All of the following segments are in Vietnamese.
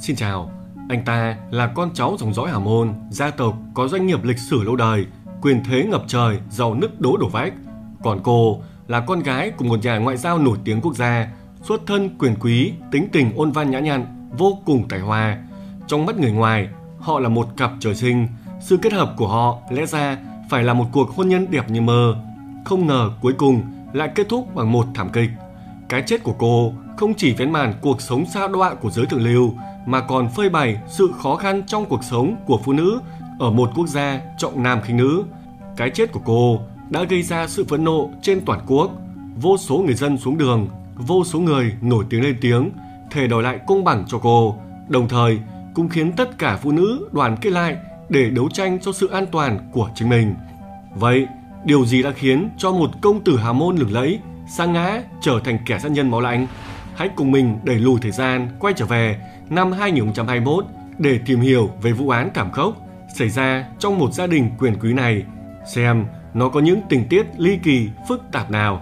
Xin chào, anh ta là con cháu dòng dõi Hà Môn, gia tộc có doanh nghiệp lịch sử lâu đời, quyền thế ngập trời, giàu nứt đố đổ vách. Còn cô là con gái của một nhà ngoại giao nổi tiếng quốc gia, xuất thân quyền quý, tính tình ôn văn nhã nhặn, vô cùng tài hoa. Trong mắt người ngoài, họ là một cặp trời sinh. Sự kết hợp của họ lẽ ra phải là một cuộc hôn nhân đẹp như mơ. Không ngờ cuối cùng lại kết thúc bằng một thảm kịch. Cái chết của cô không chỉ vén màn cuộc sống sa đọa của giới thượng lưu, mà còn phơi bày sự khó khăn trong cuộc sống của phụ nữ ở một quốc gia trọng nam khinh nữ. Cái chết của cô đã gây ra sự phẫn nộ trên toàn quốc. Vô số người dân xuống đường, vô số người nổi tiếng lên tiếng, thề đòi lại công bằng cho cô, đồng thời cũng khiến tất cả phụ nữ đoàn kết lại để đấu tranh cho sự an toàn của chính mình. Vậy, điều gì đã khiến cho một công tử Hà Môn lừng lẫy sa ngã trở thành kẻ sát nhân máu lạnh? Hãy cùng mình đẩy lùi thời gian quay trở về năm 2021 để tìm hiểu về vụ án thảm khốc xảy ra trong một gia đình quyền quý này, xem nó có những tình tiết ly kỳ phức tạp nào.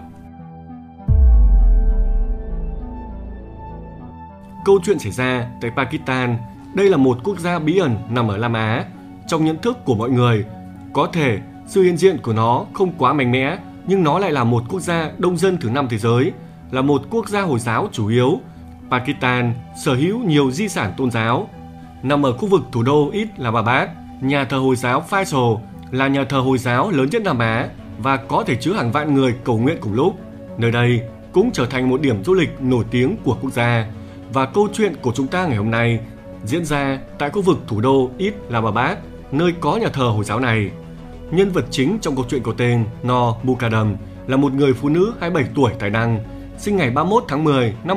Câu chuyện xảy ra tại Pakistan. Đây là một quốc gia bí ẩn nằm ở Nam Á. Trong nhận thức của mọi người, có thể sự hiện diện của nó không quá mạnh mẽ, nhưng nó lại là một quốc gia đông dân thứ 5 thế giới, là một quốc gia Hồi giáo chủ yếu. Pakistan sở hữu nhiều di sản tôn giáo. Nằm ở khu vực thủ đô Islamabad, nhà thờ Hồi giáo Faisal là nhà thờ Hồi giáo lớn nhất Nam Á và có thể chứa hàng vạn người cầu nguyện cùng lúc. Nơi đây cũng trở thành một điểm du lịch nổi tiếng của quốc gia. Và câu chuyện của chúng ta ngày hôm nay diễn ra tại khu vực thủ đô Islamabad, nơi có nhà thờ Hồi giáo này. Nhân vật chính trong câu chuyện có tên Noor Mukadam là một người phụ nữ 27 tuổi tài năng, sinh ngày 31 tháng 10 năm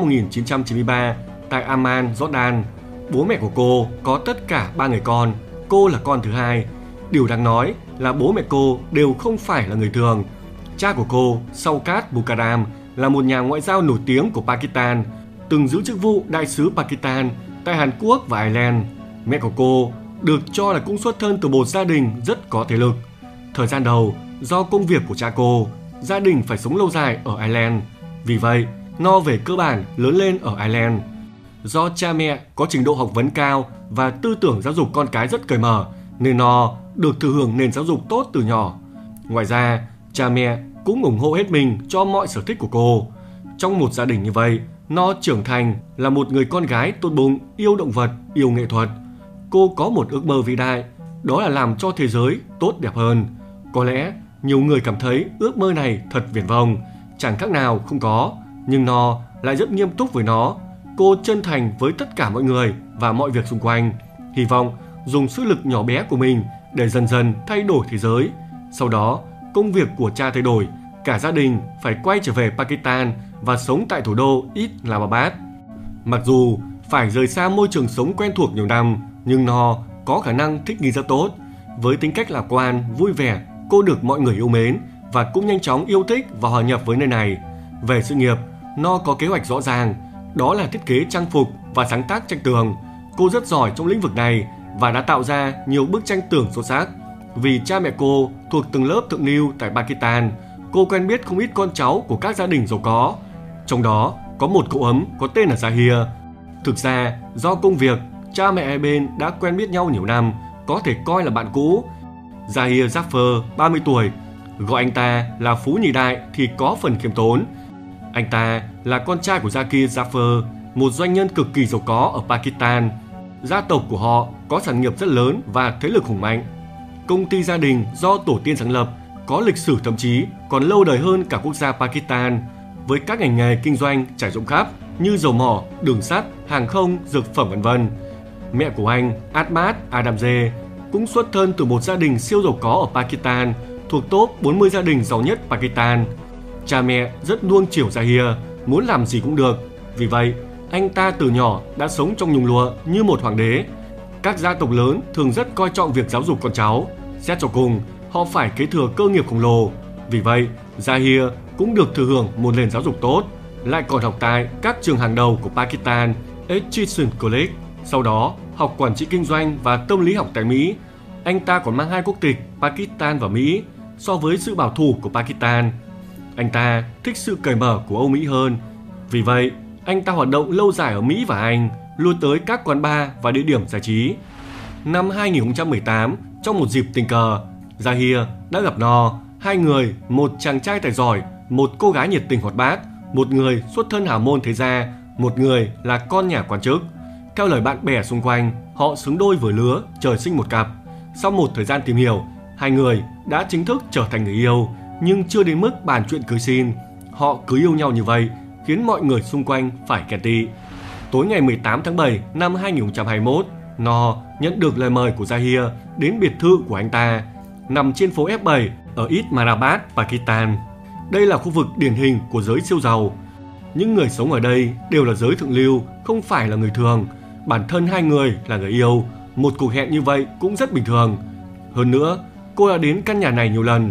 1993 tại Amman, Jordan. Bố mẹ của cô có tất cả 3 người con, cô là con thứ hai. Điều đáng nói là bố mẹ cô đều không phải là người thường. Cha của cô, Shaukat Mukadam, là một nhà ngoại giao nổi tiếng của Pakistan, từng giữ chức vụ đại sứ Pakistan tại Hàn Quốc và Ireland. Mẹ của cô được cho là cũng xuất thân từ một gia đình rất có thế lực. Thời gian đầu, do công việc của cha cô, gia đình phải sống lâu dài ở Ireland. Vì vậy, Noor về cơ bản lớn lên ở Ireland. Do cha mẹ có trình độ học vấn cao và tư tưởng giáo dục con cái rất cởi mở, nên Noor được thừa hưởng nền giáo dục tốt từ nhỏ. Ngoài ra, cha mẹ cũng ủng hộ hết mình cho mọi sở thích của cô. Trong một gia đình như vậy, Noor trưởng thành là một người con gái tốt bụng, yêu động vật, yêu nghệ thuật. Cô có một ước mơ vĩ đại, đó là làm cho thế giới tốt đẹp hơn. Có lẽ nhiều người cảm thấy ước mơ này thật viển vông, chẳng khác nào không có, nhưng Noor lại rất nghiêm túc với nó. Cô chân thành với tất cả mọi người và mọi việc xung quanh, hy vọng dùng sức lực nhỏ bé của mình để dần dần thay đổi thế giới. Sau đó, công việc của cha thay đổi, cả gia đình phải quay trở về Pakistan và sống tại thủ đô Islamabad. Mặc dù phải rời xa môi trường sống quen thuộc nhiều năm, nhưng Noor có khả năng thích nghi rất tốt. Với tính cách lạc quan, vui vẻ, cô được mọi người yêu mến và cũng nhanh chóng yêu thích và hòa nhập với nơi này. Về sự nghiệp, Noor có kế hoạch rõ ràng, đó là thiết kế trang phục và sáng tác tranh tường. Cô rất giỏi trong lĩnh vực này và đã tạo ra nhiều bức tranh tường xuất sắc. Vì cha mẹ cô thuộc từng lớp thượng lưu tại Pakistan, cô quen biết không ít con cháu của các gia đình giàu có. Trong đó có một cậu ấm có tên là Zahir. Thực ra, do công việc, cha mẹ hai bên đã quen biết nhau nhiều năm, có thể coi là bạn cũ. Zahir Jaffer, 30 tuổi, gọi anh ta là Phú Nhị Đại thì có phần khiêm tốn. Anh ta là con trai của Zakir Jaffer, một doanh nhân cực kỳ giàu có ở Pakistan. Gia tộc của họ có sản nghiệp rất lớn và thế lực hùng mạnh. Công ty gia đình do tổ tiên sáng lập, có lịch sử thậm chí còn lâu đời hơn cả quốc gia Pakistan, với các ngành nghề kinh doanh trải rộng khắp như dầu mỏ, đường sắt, hàng không, dược phẩm v.v. Mẹ của anh, Ahmad Adamzeh, cũng xuất thân từ một gia đình siêu giàu có ở Pakistan, thuộc top 40 gia đình giàu nhất Pakistan. Cha mẹ rất nuông chiều Zahir, muốn làm gì cũng được. Vì vậy, anh ta từ nhỏ đã sống trong nhung lụa như một hoàng đế. Các gia tộc lớn thường rất coi trọng việc giáo dục con cháu. Xét cho cùng, họ phải kế thừa cơ nghiệp khổng lồ. Vì vậy, Zahir cũng được thừa hưởng một nền giáo dục tốt, lại còn học tại các trường hàng đầu của Pakistan, Egerton College. Sau đó, học quản trị kinh doanh và tâm lý học tại Mỹ. Anh ta còn mang 2 quốc tịch Pakistan và Mỹ. So với sự bảo thủ của Pakistan, anh ta thích sự cởi mở của Âu Mỹ hơn. Vì vậy, anh ta hoạt động lâu dài ở Mỹ và Anh. luôn tới các quán bar và địa điểm giải trí. Năm 2018, trong một dịp tình cờ, Zahir đã gặp No. Hai người, một chàng trai tài giỏi, một cô gái nhiệt tình hoạt bát, một người xuất thân hào môn thế gia, một người là con nhà quan chức. Theo lời bạn bè xung quanh, họ xứng đôi vừa lứa, trời sinh một cặp. Sau một thời gian tìm hiểu, hai người đã chính thức trở thành người yêu, nhưng chưa đến mức bàn chuyện cưới xin. Họ cứ yêu nhau như vậy, khiến mọi người xung quanh phải ghen tị. Tối ngày 18 tháng 7 năm 2021, No nhận được lời mời của Zahir đến biệt thự của anh ta, nằm trên phố F7 ở Islamabad, Pakistan. Đây là khu vực điển hình của giới siêu giàu. Những người sống ở đây đều là giới thượng lưu, không phải là người thường. Bản thân hai người là người yêu, một cuộc hẹn như vậy cũng rất bình thường. Hơn nữa, cô đã đến căn nhà này nhiều lần.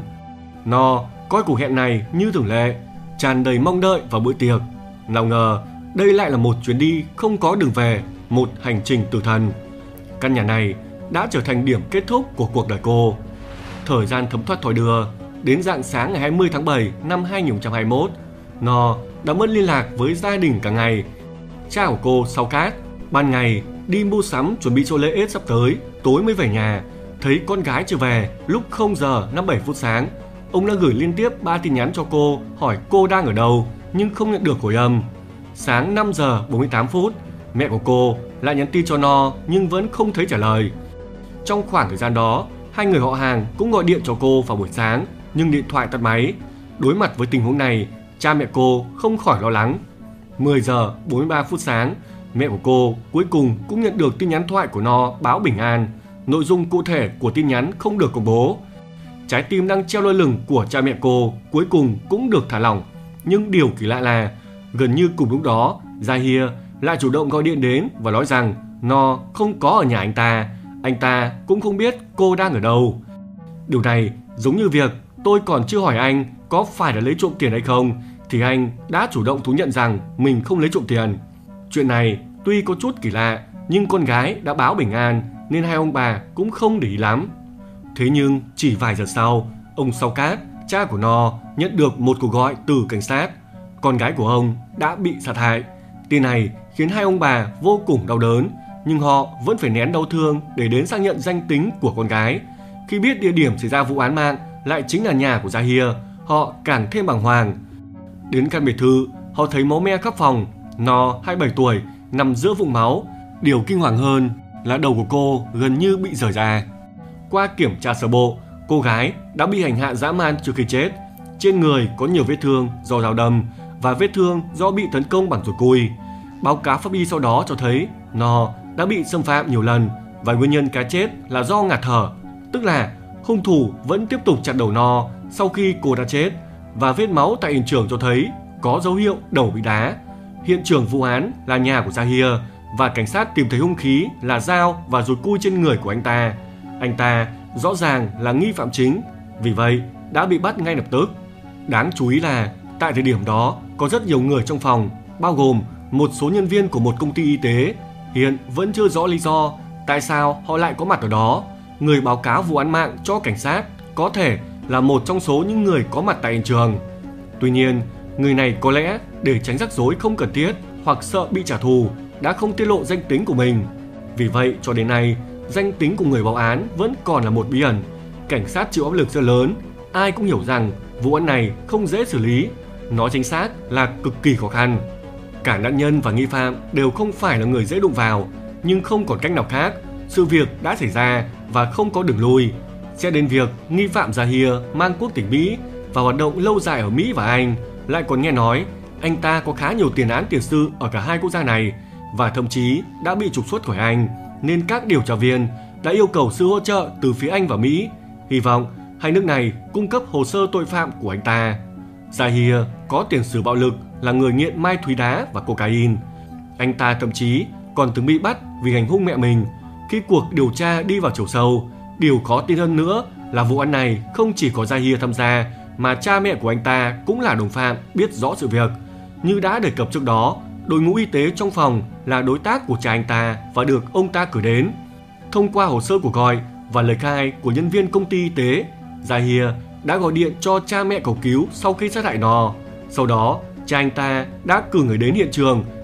No coi cuộc hẹn này như thường lệ, tràn đầy mong đợi vào bữa tiệc. Nào ngờ, đây lại là một chuyến đi không có đường về, một hành trình tử thần. Căn nhà này đã trở thành điểm kết thúc của cuộc đời cô. Thời gian thấm thoát thoi đưa, đến rạng sáng ngày 20 tháng 7 năm 2021, No đã mất liên lạc với gia đình cả ngày. Cha của cô Shaukat ban ngày đi mua sắm chuẩn bị cho lễ Eid sắp tới, tối mới về nhà. Thấy con gái chưa về lúc 0 giờ 57 phút sáng, ông đã gửi liên tiếp 3 tin nhắn cho cô hỏi cô đang ở đâu, nhưng không nhận được hồi âm. Sáng 5 giờ 48 phút, mẹ của cô lại nhắn tin cho No nhưng vẫn không thấy trả lời. Trong khoảng thời gian đó, hai người họ hàng cũng gọi điện cho cô vào buổi sáng, nhưng điện thoại tắt máy. Đối mặt với tình huống này, cha mẹ cô không khỏi lo lắng. 10 giờ 43 phút sáng, mẹ của cô cuối cùng cũng nhận được tin nhắn thoại của No báo bình an. Nội dung cụ thể của tin nhắn không được công bố. Trái tim đang treo lơ lửng của cha mẹ cô cuối cùng cũng được thả lỏng. Nhưng điều kỳ lạ là gần như cùng lúc đó, Zahir lại chủ động gọi điện đến và nói rằng No không có ở nhà anh ta cũng không biết cô đang ở đâu. Điều này giống như việc tôi còn chưa hỏi anh có phải là lấy trộm tiền hay không, thì anh đã chủ động thú nhận rằng mình không lấy trộm tiền. Chuyện này tuy có chút kỳ lạ, nhưng con gái đã báo bình an nên hai ông bà cũng không để ý lắm. Thế nhưng chỉ vài giờ sau, ông Shaukat, cha của No, nhận được một cuộc gọi từ cảnh sát. Con gái của ông đã bị sát hại. Tin này khiến hai ông bà vô cùng đau đớn, nhưng họ vẫn phải nén đau thương để đến xác nhận danh tính của con gái. Khi biết địa điểm xảy ra vụ án mạng lại chính là nhà của Zahir, họ càng thêm bàng hoàng. Đến căn biệt thự, họ thấy máu me khắp phòng. No, 27 tuổi, nằm giữa vũng máu. Điều kinh hoàng hơn là đầu của cô gần như bị rời ra. Qua kiểm tra sơ bộ, cô gái đã bị hành hạ dã man trước khi chết. Trên người có nhiều vết thương do dao đâm và vết thương do bị tấn công bằng dùi cui. Báo cáo pháp y sau đó cho thấy No đã bị xâm phạm nhiều lần và nguyên nhân cái chết là do ngạt thở, tức là hung thủ vẫn tiếp tục chặt đầu No sau khi cô đã chết, và vết máu tại hiện trường cho thấy có dấu hiệu đầu bị đá. Hiện trường vụ án là nhà của Zahir và cảnh sát tìm thấy hung khí là dao và dùi cui trên người của anh ta. Anh ta rõ ràng là nghi phạm chính, vì vậy đã bị bắt ngay lập tức. Đáng chú ý là tại thời điểm đó có rất nhiều người trong phòng, bao gồm một số nhân viên của một công ty y tế. Hiện vẫn chưa rõ lý do tại sao họ lại có mặt ở đó. Người báo cáo vụ án mạng cho cảnh sát có thể là một trong số những người có mặt tại hiện trường. Tuy nhiên, người này có lẽ để tránh rắc rối không cần thiết hoặc sợ bị trả thù đã không tiết lộ danh tính của mình. Vì vậy cho đến nay, danh tính của người báo án vẫn còn là một bí ẩn. Cảnh sát chịu áp lực rất lớn. Ai cũng hiểu rằng vụ án này không dễ xử lý, nói chính xác là cực kỳ khó khăn. Cả nạn nhân và nghi phạm đều không phải là người dễ đụng vào, nhưng không còn cách nào khác. Sự việc đã xảy ra và không có đường lui. Sẽ đến việc nghi phạm Zahir mang quốc tịch Mỹ và hoạt động lâu dài ở Mỹ và Anh. Lại còn nghe nói anh ta có khá nhiều tiền án tiền sự ở cả hai quốc gia này và thậm chí đã bị trục xuất khỏi Anh, nên các điều tra viên đã yêu cầu sự hỗ trợ từ phía Anh và Mỹ, hy vọng hai nước này cung cấp hồ sơ tội phạm của anh ta. Zahir có tiền sử bạo lực, là người nghiện ma túy đá và cocaine. Anh ta thậm chí còn từng bị bắt vì hành hung mẹ mình. Khi cuộc điều tra đi vào chiều sâu, điều khó tin hơn nữa là vụ án này không chỉ có Zahir tham gia, mà cha mẹ của anh ta cũng là đồng phạm biết rõ sự việc. Như đã đề cập trước đó, đội ngũ y tế trong phòng là đối tác của cha anh ta và được ông ta cử đến. Thông qua hồ sơ cuộc gọi và lời khai của nhân viên công ty y tế, Zahir đã gọi điện cho cha mẹ cầu cứu sau khi sát hại No. Sau đó, cha anh ta đã cử người đến hiện trường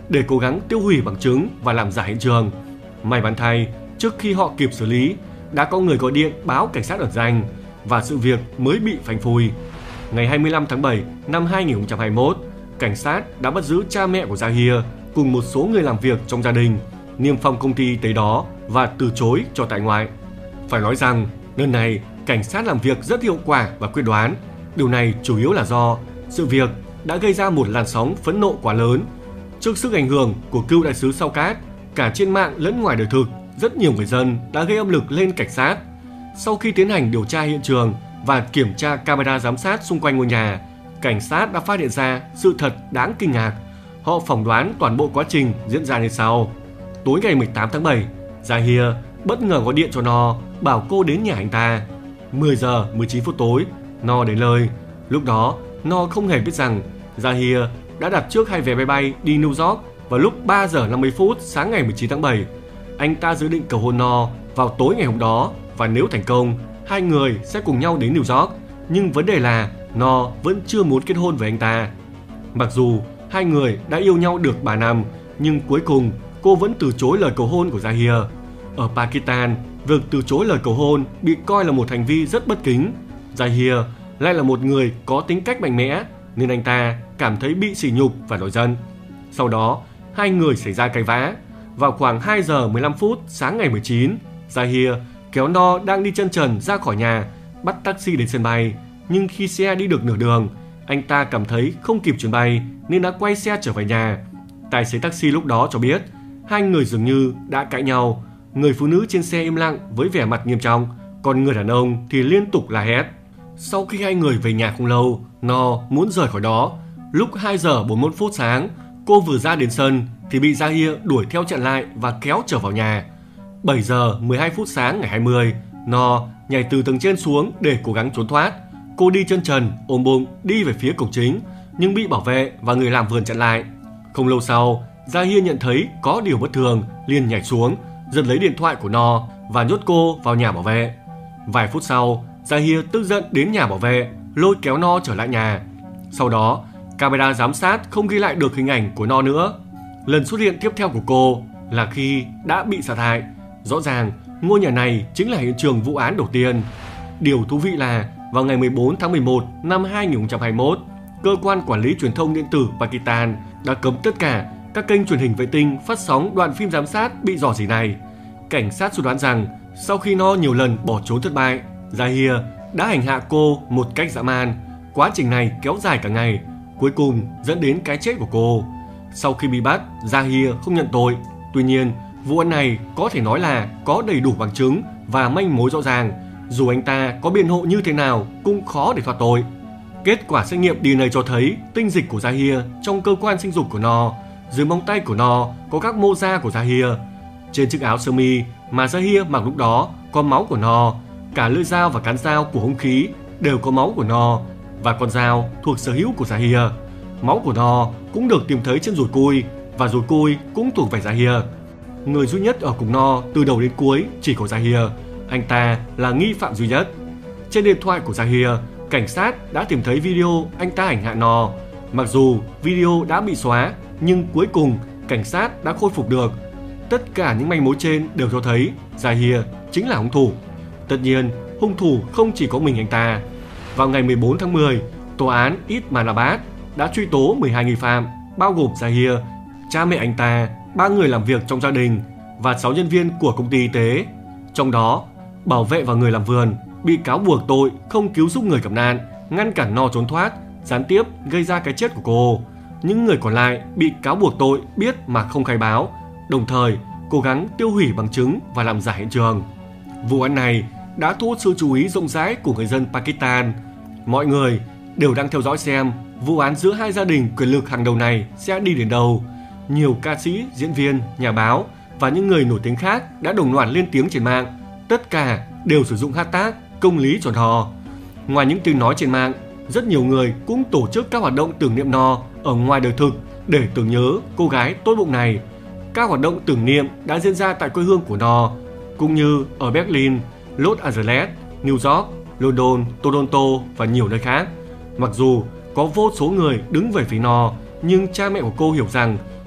để cố gắng tiêu hủy bằng chứng và làm giả hiện trường. May mắn thay, trước khi họ kịp xử lý, đã có người gọi điện báo cảnh sát ẩn danh và sự việc mới bị phanh phui. Ngày 25 tháng 7 năm 2021, cảnh sát đã bắt giữ cha mẹ của Zahir cùng một số người làm việc trong gia đình, niêm phong công ty y tế đó và từ chối cho tại ngoại. Phải nói rằng, lần này cảnh sát làm việc rất hiệu quả và quyết đoán. Điều này chủ yếu là do sự việc đã gây ra một làn sóng phẫn nộ quá lớn. Trước sức ảnh hưởng của cựu đại sứ Saukat, cả trên mạng lẫn ngoài đời thực, rất nhiều người dân đã gây áp lực lên cảnh sát. Sau khi tiến hành điều tra hiện trường và kiểm tra camera giám sát xung quanh ngôi nhà, cảnh sát đã phát hiện ra sự thật đáng kinh ngạc. Họ phỏng đoán toàn bộ quá trình diễn ra như sau. Tối ngày 18 tháng 7, Zahir bất ngờ gọi điện cho No, bảo cô đến nhà anh ta. 10 giờ 19 phút tối, No đến nơi. Lúc đó, No không hề biết rằng Zahir đã đặt trước 2 vé máy bay đi New York vào lúc 3 giờ 50 phút sáng ngày 19 tháng 7. Anh ta dự định cầu hôn No vào tối ngày hôm đó và nếu thành công, hai người sẽ cùng nhau đến New York. Nhưng vấn đề là No vẫn chưa muốn kết hôn với anh ta. Mặc dù hai người đã yêu nhau được 3 năm, nhưng cuối cùng cô vẫn từ chối lời cầu hôn của Zahir. Ở Pakistan, việc từ chối lời cầu hôn bị coi là một hành vi rất bất kính. Zahir lại là một người có tính cách mạnh mẽ nên anh ta cảm thấy bị sỉ nhục và nổi giận. Sau đó, hai người xảy ra cãi vã. Vào khoảng 2 giờ 15 phút sáng ngày 19, Zahir kéo No đang đi chân trần ra khỏi nhà, bắt taxi đến sân bay. Nhưng khi xe đi được nửa đường, anh ta cảm thấy không kịp chuyến bay nên đã quay xe trở về nhà. Tài xế taxi lúc đó cho biết hai người dường như đã cãi nhau. Người phụ nữ trên xe im lặng với vẻ mặt nghiêm trọng, còn người đàn ông thì liên tục la hét. Sau khi hai người về nhà không lâu, No muốn rời khỏi đó. Lúc 2 giờ 41 phút sáng, cô vừa ra đến sân thì bị Zahir đuổi theo chặn lại và kéo trở vào nhà. 7 giờ 12 phút sáng ngày 20, No nhảy từ tầng trên xuống để cố gắng trốn thoát. Cô đi chân trần, ôm bụng đi về phía cổng chính, nhưng bị bảo vệ và người làm vườn chặn lại. Không lâu sau, Zahir nhận thấy có điều bất thường, liền nhảy xuống, giật lấy điện thoại của No và nhốt cô vào nhà bảo vệ. Vài phút sau, Zahir tức giận đến nhà bảo vệ, lôi kéo No trở lại nhà. Sau đó, camera giám sát không ghi lại được hình ảnh của No nữa. Lần xuất hiện tiếp theo của cô là khi đã bị sát hại. Rõ ràng, ngôi nhà này chính là hiện trường vụ án đầu tiên. Điều thú vị là vào ngày 14 tháng 11 năm 2021, Cơ quan Quản lý Truyền thông Điện tử Pakistan đã cấm tất cả các kênh truyền hình vệ tinh phát sóng đoạn phim giám sát bị rò rỉ này. Cảnh sát suy đoán rằng sau khi No nhiều lần bỏ trốn thất bại, Zahir đã hành hạ cô một cách dã man. Quá trình này kéo dài cả ngày, cuối cùng dẫn đến cái chết của cô. Sau khi bị bắt, Zahir không nhận tội. Tuy nhiên, vụ án này có thể nói là có đầy đủ bằng chứng và manh mối rõ ràng. Dù anh ta có biện hộ như thế nào cũng khó để thoát tội. Kết quả xét nghiệm DNA cho thấy tinh dịch của Zahir trong cơ quan sinh dục của No. Dưới móng tay của No có các mô da của Zahir. Trên chiếc áo sơ mi mà Zahir mặc lúc đó có máu của No. Cả lưỡi dao và cán dao của hung khí đều có máu của No. Và con dao thuộc sở hữu của Zahir. Máu của No cũng được tìm thấy trên dùi cui và dùi cui cũng thuộc về Zahir. Người duy nhất ở cùng No từ đầu đến cuối chỉ có Zahir. Anh ta là nghi phạm duy nhất. Trên điện thoại của Zahir, cảnh sát đã tìm thấy video anh ta hành hạ No. Mặc dù video đã bị xóa, nhưng cuối cùng cảnh sát đã khôi phục được. Tất cả những manh mối trên đều cho thấy Zahir chính là hung thủ. Tất nhiên, hung thủ không chỉ có mình anh ta. Vào ngày 14 tháng 10, tòa án Islamabad đã truy tố 12 nghi phạm, bao gồm Zahir, cha mẹ anh ta, 3 người làm việc trong gia đình và 6 nhân viên của công ty y tế. Trong đó, bảo vệ và người làm vườn bị cáo buộc tội không cứu giúp người gặp nạn, ngăn cản No trốn thoát, gián tiếp gây ra cái chết của cô. Những người còn lại bị cáo buộc tội biết mà không khai báo, đồng thời cố gắng tiêu hủy bằng chứng và làm giả hiện trường. Vụ án này đã thu hút sự chú ý rộng rãi của người dân Pakistan. Mọi người đều đang theo dõi xem vụ án giữa hai gia đình quyền lực hàng đầu này sẽ đi đến đâu. Nhiều ca sĩ, diễn viên, nhà báo và những người nổi tiếng khác đã đồng loạt lên tiếng trên mạng. Tất cả đều sử dụng hashtag công lý tròn hò. Ngoài những tiếng nói trên mạng, rất nhiều người cũng tổ chức các hoạt động tưởng niệm No ở ngoài đời thực để tưởng nhớ cô gái tốt bụng này. Các hoạt động tưởng niệm đã diễn ra tại quê hương của No, cũng như ở Berlin, Los Angeles, New York, London, Toronto và nhiều nơi khác. Mặc dù có vô số người đứng về phía No, nhưng cha mẹ của cô hiểu rằng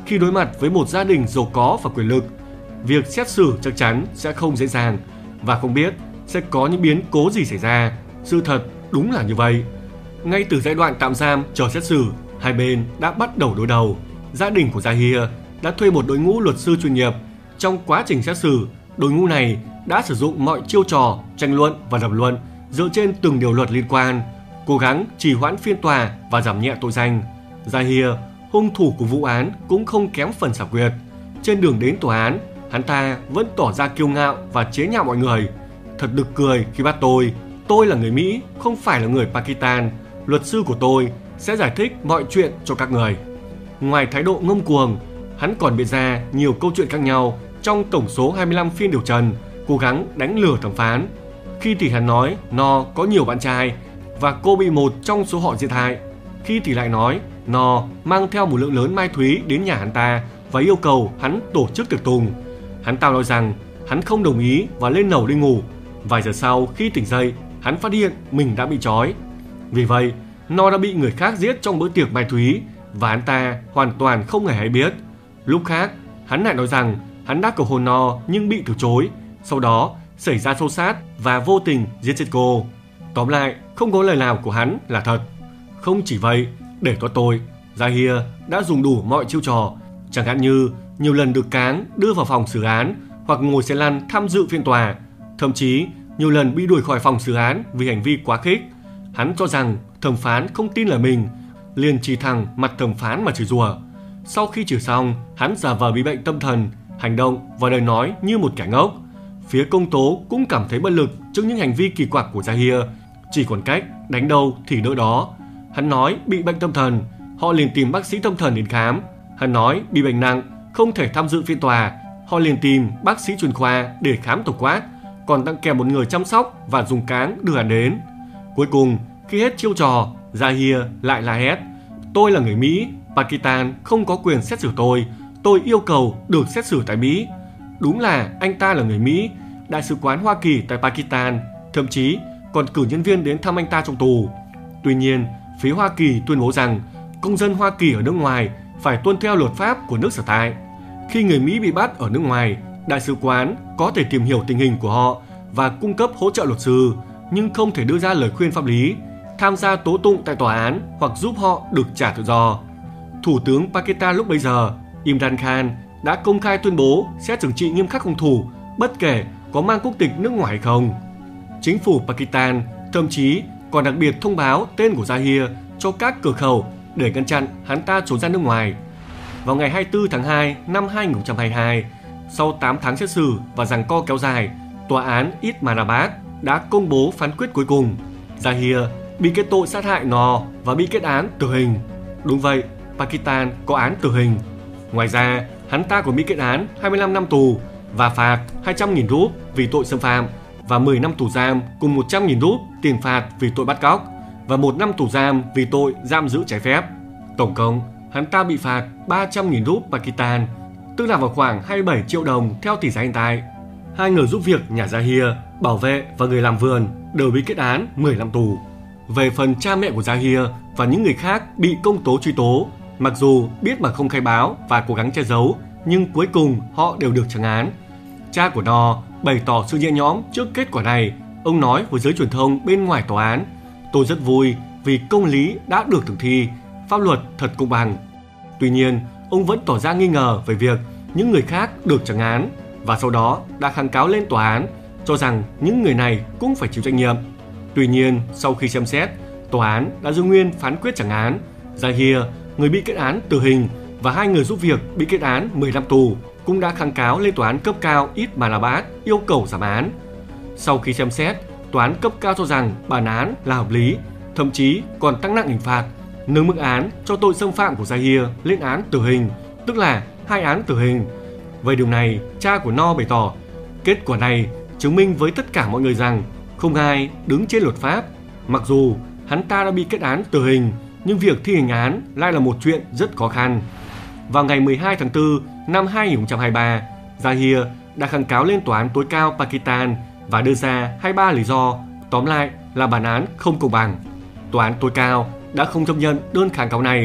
Khi đối mặt với một gia đình giàu có và quyền lực, việc xét xử chắc chắn sẽ không dễ dàng và không biết sẽ có những biến cố gì xảy ra. Sự thật đúng là như vậy. Ngay từ giai đoạn tạm giam chờ xét xử, hai bên đã bắt đầu đối đầu. Gia đình của Zahir đã thuê một đội ngũ luật sư chuyên nghiệp. Trong quá trình xét xử, đội ngũ này đã sử dụng mọi chiêu trò tranh luận và lập luận dựa trên từng điều luật liên quan, cố gắng trì hoãn phiên tòa và giảm nhẹ tội danh. Zahir, hung thủ của vụ án, cũng không kém phần xảo quyệt. Trên đường đến tòa án, hắn ta vẫn tỏ ra kiêu ngạo và chế nhạo mọi người. Thật nực cười khi bắt tôi là người Mỹ, không phải là người Pakistan. Luật sư của tôi sẽ giải thích mọi chuyện cho các người. Ngoài thái độ ngông cuồng, hắn còn bịa ra nhiều câu chuyện khác nhau trong tổng số 25 phiên điều trần, cố gắng đánh lừa thẩm phán. Khi thì hắn nói No có nhiều bạn trai và cô bị một trong số họ giết hại. Khi thì lại nói No mang theo một lượng lớn mai thúy đến nhà hắn ta và yêu cầu hắn tổ chức tiệc tùng. Hắn ta nói rằng hắn không đồng ý và lên lầu đi ngủ. Vài giờ sau khi tỉnh dậy, hắn phát hiện mình đã bị trói. Vì vậy, No đã bị người khác giết trong bữa tiệc mai thúy và hắn ta hoàn toàn không hề hay biết. Lúc khác, hắn lại nói rằng hắn đã cầu hôn No nhưng bị từ chối. Sau đó xảy ra xô xát và vô tình giết chết cô. Tóm lại, không có lời nào của hắn là thật. Không chỉ vậy, để có tội, Zahir đã dùng đủ mọi chiêu trò, chẳng hạn như nhiều lần được cáng đưa vào phòng xử án hoặc ngồi xe lăn tham dự phiên tòa. Thậm chí nhiều lần bị đuổi khỏi phòng xử án vì hành vi quá khích. Hắn cho rằng thẩm phán không tin lời mình, liền chỉ thẳng mặt thẩm phán mà chửi rủa. Sau khi chửi xong, hắn giả vờ bị bệnh tâm thần, hành động và lời nói như một kẻ ngốc. Phía công tố cũng cảm thấy bất lực trước những hành vi kỳ quặc của Zahir, chỉ còn cách đánh đâu thì đỡ đó. Hắn nói bị bệnh tâm thần, họ liền tìm bác sĩ tâm thần đến khám. Hắn nói bị bệnh nặng, không thể tham dự phiên tòa, họ liền tìm bác sĩ chuyên khoa để khám tổng quát, còn tặng kèm một người chăm sóc và dùng cáng đưa hắn đến. Cuối cùng, khi hết chiêu trò, Zahir lại la hét: tôi là người Mỹ, Pakistan không có quyền xét xử tôi yêu cầu được xét xử tại Mỹ. Đúng là anh ta là người Mỹ, Đại sứ quán Hoa Kỳ tại Pakistan thậm chí còn cử nhân viên đến thăm anh ta trong tù. Tuy nhiên, phía Hoa Kỳ tuyên bố rằng công dân Hoa Kỳ ở nước ngoài phải tuân theo luật pháp của nước sở tại. Khi người Mỹ bị bắt ở nước ngoài, đại sứ quán có thể tìm hiểu tình hình của họ và cung cấp hỗ trợ luật sư, nhưng không thể đưa ra lời khuyên pháp lý, tham gia tố tụng tại tòa án hoặc giúp họ được trả tự do. Thủ tướng Pakistan lúc bấy giờ, Imran Khan, đã công khai tuyên bố sẽ trừng trị nghiêm khắc hung thủ bất kể có mang quốc tịch nước ngoài hay không. Chính phủ Pakistan thậm chí còn đặc biệt thông báo tên của Zahir cho các cửa khẩu để ngăn chặn hắn ta trốn ra nước ngoài. Vào ngày 24 tháng 2 năm 2022, sau 8 tháng xét xử và giằng co kéo dài, tòa án Islamabad đã công bố phán quyết cuối cùng. Zahir bị kết tội sát hại No và bị kết án tử hình. Đúng vậy, Pakistan có án tử hình. Ngoài ra, hắn ta còn bị kết án 25 năm tù và phạt 200.000 rúp vì tội xâm phạm và 10 năm tù giam cùng 100.000 rúp tiền phạt vì tội bắt cóc và 1 năm tù giam vì tội giam giữ trái phép. Tổng cộng, hắn ta bị phạt 300.000 rúp Pakistan, tức là vào khoảng 27 triệu đồng theo tỷ giá hiện tại. Hai người giúp việc nhà Zahir, bảo vệ và người làm vườn đều bị kết án 10 năm tù. Về phần cha mẹ của Zahir và những người khác bị công tố truy tố, mặc dù biết mà không khai báo và cố gắng che giấu, nhưng cuối cùng họ đều được trắng án. Cha của No bày tỏ sự nhẹ nhõm trước kết quả này. Ông nói với giới truyền thông bên ngoài tòa án: tôi rất vui vì công lý đã được thực thi, pháp luật thật công bằng. Tuy nhiên, ông vẫn tỏ ra nghi ngờ về việc những người khác được trắng án và sau đó đã kháng cáo lên tòa án, cho rằng những người này cũng phải chịu trách nhiệm. Tuy nhiên, sau khi xem xét, tòa án đã giữ nguyên phán quyết trắng án. Zahir, người bị kết án tử hình, và hai người giúp việc bị kết án 10 năm tù cũng đã kháng cáo lên tòa án cấp cao Islamabad yêu cầu giảm án. Sau khi xem xét, tòa án cấp cao cho rằng bản án là hợp lý, thậm chí còn tăng nặng hình phạt, nâng mức án cho tội xâm phạm của Zahir lên án tử hình, tức là 2 án tử hình. Về điều này, cha của No bày tỏ: kết quả này chứng minh với tất cả mọi người rằng không ai đứng trên luật pháp. Mặc dù hắn ta đã bị kết án tử hình, nhưng việc thi hành án lại là một chuyện rất khó khăn. Vào ngày 12 tháng 4 năm 2023, Zahir đã kháng cáo lên tòa án tối cao Pakistan và đưa ra 23 lý do, tóm lại là bản án không công bằng. Tòa án tối cao đã không chấp nhận đơn kháng cáo này.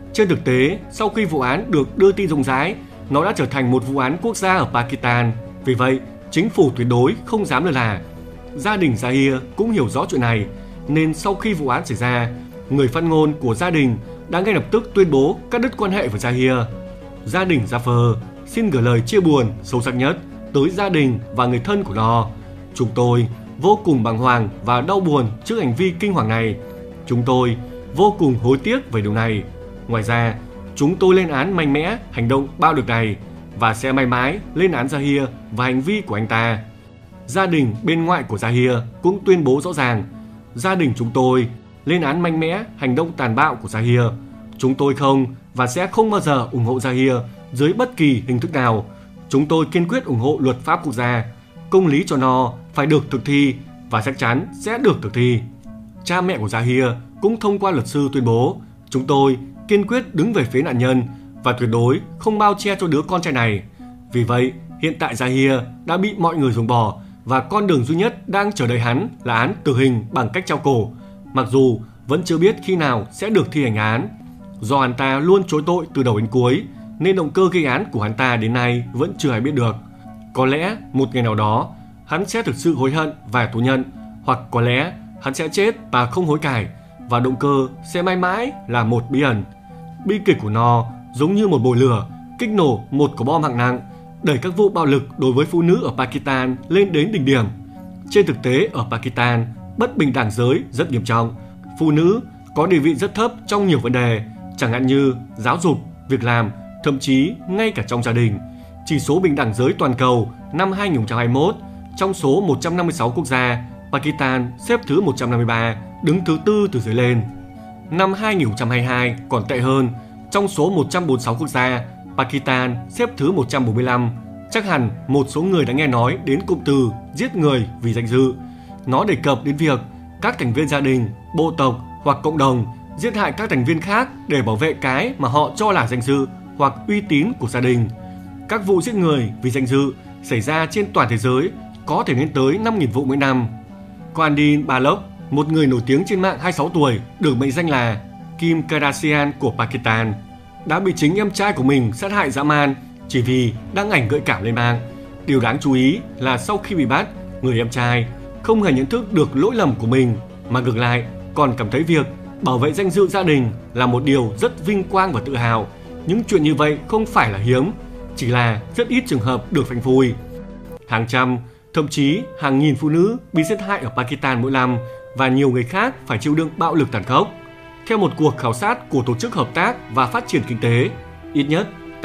Trên thực tế, sau khi vụ án được đưa tin rộng rãi, nó đã trở thành một vụ án quốc gia ở Pakistan. Vì vậy, chính phủ tuyệt đối không dám lơ là. Gia đình Zahir cũng hiểu rõ chuyện này, nên sau khi vụ án xảy ra, người phát ngôn của gia đình đã ngay lập tức tuyên bố cắt đứt quan hệ với Zahir. Gia đình Jaffer xin gửi lời chia buồn sâu sắc nhất tới gia đình và người thân của nó. Chúng tôi vô cùng bàng hoàng và đau buồn trước hành vi kinh hoàng này. Chúng tôi vô cùng hối tiếc về điều này. Ngoài ra, chúng tôi lên án mạnh mẽ hành động bạo lực này và sẽ mãi mãi lên án Zahir và hành vi của anh ta. Gia đình bên ngoại của Zahir cũng tuyên bố rõ ràng, gia đình chúng tôi lên án mạnh mẽ hành động tàn bạo của Zahir. Chúng tôi không và sẽ không bao giờ ủng hộ Zahir dưới bất kỳ hình thức nào. Chúng tôi kiên quyết ủng hộ luật pháp quốc gia. Công lý cho nó phải được thực thi và chắc chắn sẽ được thực thi. Cha mẹ của Zahir cũng thông qua luật sư tuyên bố, chúng tôi kiên quyết đứng về phía nạn nhân và tuyệt đối không bao che cho đứa con trai này. Vì vậy, hiện tại Zahir đã bị mọi người ruồng bỏ và con đường duy nhất đang chờ đợi hắn là án tử hình bằng cách treo cổ, mặc dù vẫn chưa biết khi nào sẽ được thi hành án. Do hắn ta luôn chối tội từ đầu đến cuối, nên động cơ gây án của hắn ta đến nay vẫn chưa ai biết được. Có lẽ một ngày nào đó, hắn sẽ thực sự hối hận và thú nhận, hoặc có lẽ hắn sẽ chết và không hối cải, và động cơ sẽ mãi mãi là một bí ẩn. Bi kịch của nó giống như một bồi lửa kích nổ một quả bom hạng nặng, đẩy các vụ bạo lực đối với phụ nữ ở Pakistan lên đến đỉnh điểm. Trên thực tế, ở Pakistan, bất bình đẳng giới rất nghiêm trọng. Phụ nữ có địa vị rất thấp trong nhiều vấn đề, chẳng hạn như giáo dục, việc làm, thậm chí ngay cả trong gia đình. Chỉ số bình đẳng giới toàn cầu năm 2021, trong số 156 quốc gia, Pakistan xếp thứ 153, đứng thứ 4 từ dưới lên. Năm 2022 còn tệ hơn, trong số 146 quốc gia, Pakistan xếp thứ 145. Chắc hẳn một số người đã nghe nói đến cụm từ giết người vì danh dự. Nó đề cập đến việc các thành viên gia đình, bộ tộc hoặc cộng đồng giết hại các thành viên khác để bảo vệ cái mà họ cho là danh dự hoặc uy tín của gia đình. Các vụ giết người vì danh dự xảy ra trên toàn thế giới có thể lên tới 5.000 vụ mỗi năm. Quandin Balok, một người nổi tiếng trên mạng 26 tuổi, được mệnh danh là Kim Kardashian của Pakistan, đã bị chính em trai của mình sát hại dã man chỉ vì đăng ảnh gợi cảm lên mạng. Điều đáng chú ý là sau khi bị bắt, người em trai không hề nhận thức được lỗi lầm của mình, mà ngược lại còn cảm thấy việc bảo vệ danh dự gia đình là một điều rất vinh quang và tự hào. Những chuyện như vậy không phải là hiếm, chỉ là rất ít trường hợp được phanh phui. Hàng trăm, thậm chí hàng nghìn phụ nữ bị giết hại ở Pakistan mỗi năm và nhiều người khác phải chịu đựng bạo lực tàn khốc. Theo một cuộc khảo sát của Tổ chức Hợp tác và Phát triển Kinh tế, ít nhất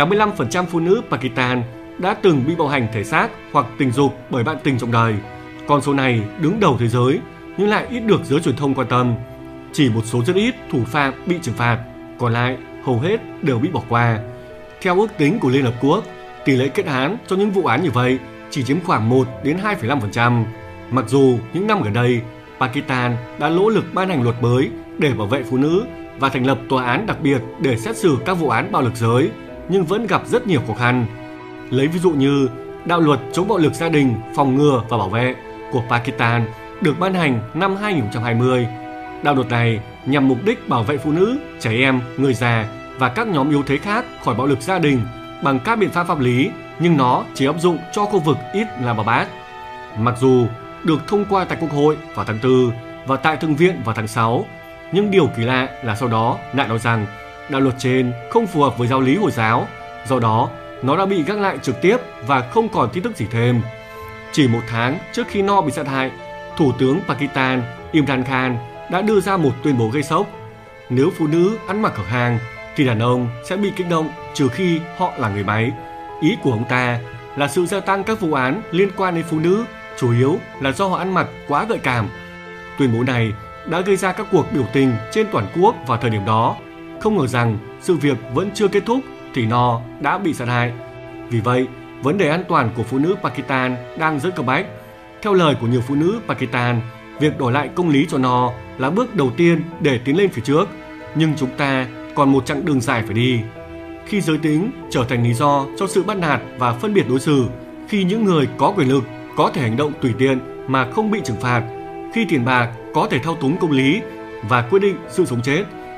85% phụ nữ Pakistan đã từng bị bạo hành thể xác hoặc tình dục bởi bạn tình trong đời. Con số này đứng đầu thế giới nhưng lại ít được giới truyền thông quan tâm. Chỉ một số rất ít thủ phạm bị trừng phạt, còn lại hầu hết đều bị bỏ qua. Theo ước tính của Liên Hợp Quốc, tỷ lệ kết án cho những vụ án như vậy chỉ chiếm khoảng 1 đến 2,5%. Mặc dù những năm gần đây, Pakistan đã nỗ lực ban hành luật mới để bảo vệ phụ nữ và thành lập tòa án đặc biệt để xét xử các vụ án bạo lực giới, nhưng vẫn gặp rất nhiều khó khăn. Lấy ví dụ như đạo luật chống bạo lực gia đình, phòng ngừa và bảo vệ của Pakistan được ban hành năm 2020. Đạo luật này nhằm mục đích bảo vệ phụ nữ, trẻ em, người già và các nhóm yếu thế khác khỏi bạo lực gia đình bằng các biện pháp pháp lý, nhưng nó chỉ áp dụng cho khu vực ít Islamabad. Mặc dù được thông qua tại Quốc hội vào tháng 4 và tại Thượng viện vào tháng 6, nhưng điều kỳ lạ là sau đó lại nói rằng đạo luật trên không phù hợp với giáo lý Hồi giáo, do đó nó đã bị gác lại trực tiếp và không còn tin tức gì thêm. Chỉ một tháng trước khi nó bị sát hại, Thủ tướng Pakistan Imran Khan đã đưa ra một tuyên bố gây sốc. Nếu phụ nữ ăn mặc ở hàng thì đàn ông sẽ bị kích động trừ khi họ là người máy. Ý của ông ta là sự gia tăng các vụ án liên quan đến phụ nữ chủ yếu là do họ ăn mặc quá gợi cảm. Tuyên bố này đã gây ra các cuộc biểu tình trên toàn quốc vào thời điểm đó. Không ngờ rằng sự việc vẫn chưa kết thúc thì nó đã bị sát hại. Vì vậy, vấn đề an toàn của phụ nữ Pakistan đang rất cấp bách. Theo lời của nhiều phụ nữ Pakistan, việc đòi lại công lý cho nó là bước đầu tiên để tiến lên phía trước. Nhưng chúng ta còn một chặng đường dài phải đi. Khi giới tính trở thành lý do cho sự bắt nạt và phân biệt đối xử, khi những người có quyền lực có thể hành động tùy tiện mà không bị trừng phạt, khi tiền bạc có thể thao túng công lý và quyết định sự sống chết,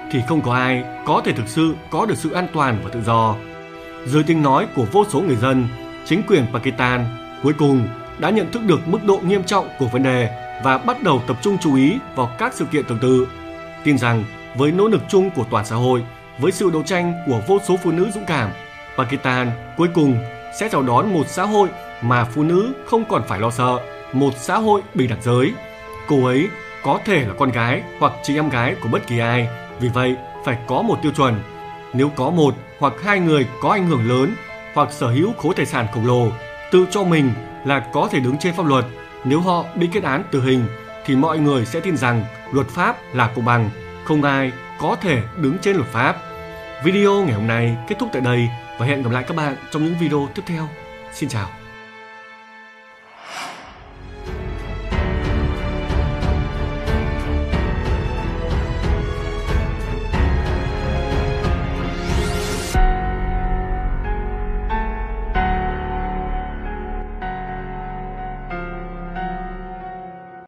thì không có ai có thể thực sự có được sự an toàn và tự do. Dưới tiếng nói của vô số người dân, chính quyền Pakistan cuối cùng đã nhận thức được mức độ nghiêm trọng của vấn đề và bắt đầu tập trung chú ý vào các sự kiện tương tự. Tin rằng với nỗ lực chung của toàn xã hội, với sự đấu tranh của vô số phụ nữ dũng cảm, Pakistan cuối cùng sẽ chào đón một xã hội mà phụ nữ không còn phải lo sợ, một xã hội bình đẳng giới. Cô ấy có thể là con gái hoặc chị em gái của bất kỳ ai, vì vậy phải có một tiêu chuẩn. Nếu có một hoặc hai người có ảnh hưởng lớn hoặc sở hữu khối tài sản khổng lồ, tự cho mình là có thể đứng trên pháp luật, nếu họ bị kết án tử hình thì mọi người sẽ tin rằng luật pháp là công bằng, không ai có thể đứng trên luật pháp. Video ngày hôm nay kết thúc tại đây và hẹn gặp lại các bạn trong những video tiếp theo. Xin chào.